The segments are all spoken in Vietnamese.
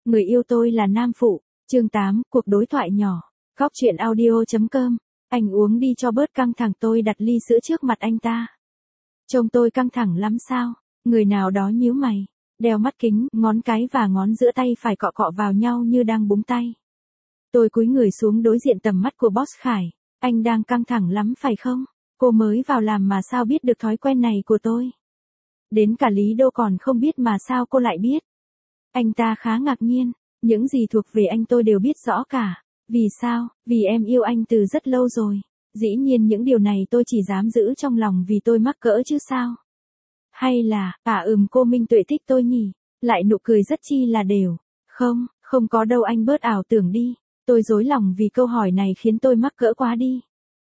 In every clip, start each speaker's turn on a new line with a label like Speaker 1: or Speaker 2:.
Speaker 1: người yêu tôi là nam phụ. Chương 8, cuộc đối thoại nhỏ. Góc truyện audio.com. Anh uống đi cho bớt căng thẳng, tôi đặt ly sữa trước mặt anh ta. Trông tôi căng thẳng lắm sao? Người nào đó nhíu mày, đeo mắt kính, ngón cái và ngón giữa tay phải cọ cọ vào nhau như đang búng tay. Tôi cúi người xuống đối diện tầm mắt của Boss Khải. Anh đang căng thẳng lắm phải không? Cô mới vào làm mà sao biết được thói quen này của tôi? Đến cả Lý Đô còn không biết mà sao cô lại biết? Anh ta khá ngạc nhiên. Những gì thuộc về anh tôi đều biết rõ cả. Vì sao? Vì em yêu anh từ rất lâu rồi. Dĩ nhiên những điều này tôi chỉ dám giữ trong lòng vì tôi mắc cỡ chứ sao? Hay là, cô Minh Tuệ thích tôi nhỉ? Lại nụ cười rất chi là đều. Không có đâu, anh bớt ảo tưởng đi. Tôi rối lòng vì câu hỏi này khiến tôi mắc cỡ quá đi.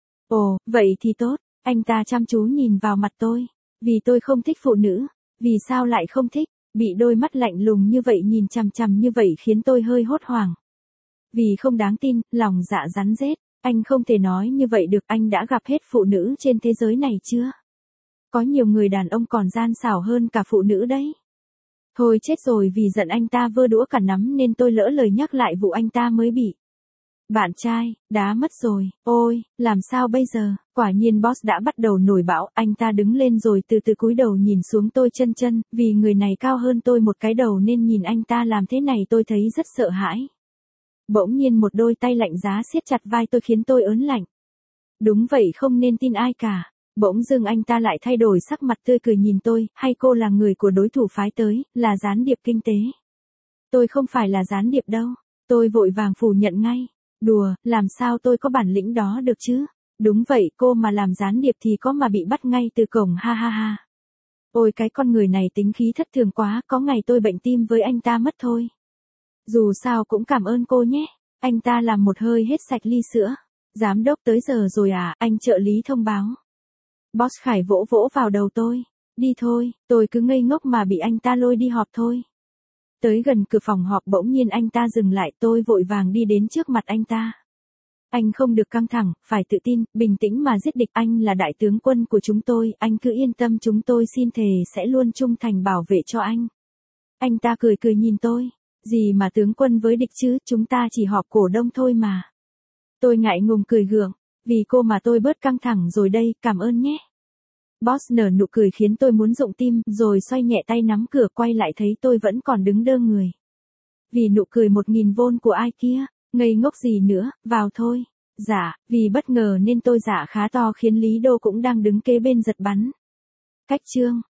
Speaker 1: Ồ, vậy thì tốt. Anh ta chăm chú nhìn vào mặt tôi. Vì tôi không thích phụ nữ. Vì sao lại không thích? Bị đôi mắt lạnh lùng như vậy nhìn chằm chằm như vậy khiến tôi hơi hốt hoảng. Vì không đáng tin, lòng dạ rắn rết. Anh không thể nói như vậy được, anh đã gặp hết phụ nữ trên thế giới này chưa? Có nhiều người đàn ông còn gian xảo hơn cả phụ nữ đấy. Thôi chết rồi, vì giận anh ta vơ đũa cả nắm nên tôi lỡ lời nhắc lại vụ anh ta mới bị bạn trai đá mất rồi. Ôi, làm sao bây giờ? Quả nhiên Boss đã bắt đầu nổi bão. Anh ta đứng lên rồi từ từ cúi đầu nhìn xuống tôi chân, vì người này cao hơn tôi một cái đầu nên nhìn anh ta làm thế này tôi thấy rất sợ hãi. Bỗng nhiên một đôi tay lạnh giá siết chặt vai tôi khiến tôi ớn lạnh. Đúng vậy, không nên tin ai cả. Bỗng dưng anh ta lại thay đổi sắc mặt tươi cười nhìn tôi, hay cô là người của đối thủ phái tới, là gián điệp kinh tế? Tôi không phải là gián điệp đâu. Tôi vội vàng phủ nhận ngay. Đùa, làm sao tôi có bản lĩnh đó được chứ? Đúng vậy, cô mà làm gián điệp thì có mà bị bắt ngay từ cổng, ha ha ha. Ôi cái con người này tính khí thất thường quá, có ngày tôi bệnh tim với anh ta mất thôi. Dù sao cũng cảm ơn cô nhé. Anh ta làm một hơi hết sạch ly sữa. Giám đốc tới giờ rồi à? Anh trợ lý thông báo. Boss Khải vỗ vỗ vào đầu tôi. Đi thôi, tôi cứ ngây ngốc mà bị anh ta lôi đi họp thôi. Tới gần cửa phòng họp bỗng nhiên anh ta dừng lại, tôi vội vàng đi đến trước mặt anh ta. Anh không được căng thẳng, phải tự tin, bình tĩnh mà giết địch, anh là đại tướng quân của chúng tôi, anh cứ yên tâm, chúng tôi xin thề sẽ luôn trung thành bảo vệ cho anh. Anh ta cười cười nhìn tôi. Gì mà tướng quân với địch chứ, chúng ta chỉ họp cổ đông thôi mà. Tôi ngại ngùng cười gượng. Vì cô mà tôi bớt căng thẳng rồi đây, cảm ơn nhé. Boss nở nụ cười khiến tôi muốn rụng tim, rồi xoay nhẹ tay nắm cửa, quay lại thấy tôi vẫn còn đứng đơ người. Vì nụ cười 1000V của ai kia, ngây ngốc gì nữa, vào thôi. Dạ, vì bất ngờ nên tôi dạ khá to khiến Lý Đô cũng đang đứng kế bên giật bắn. Cách chương.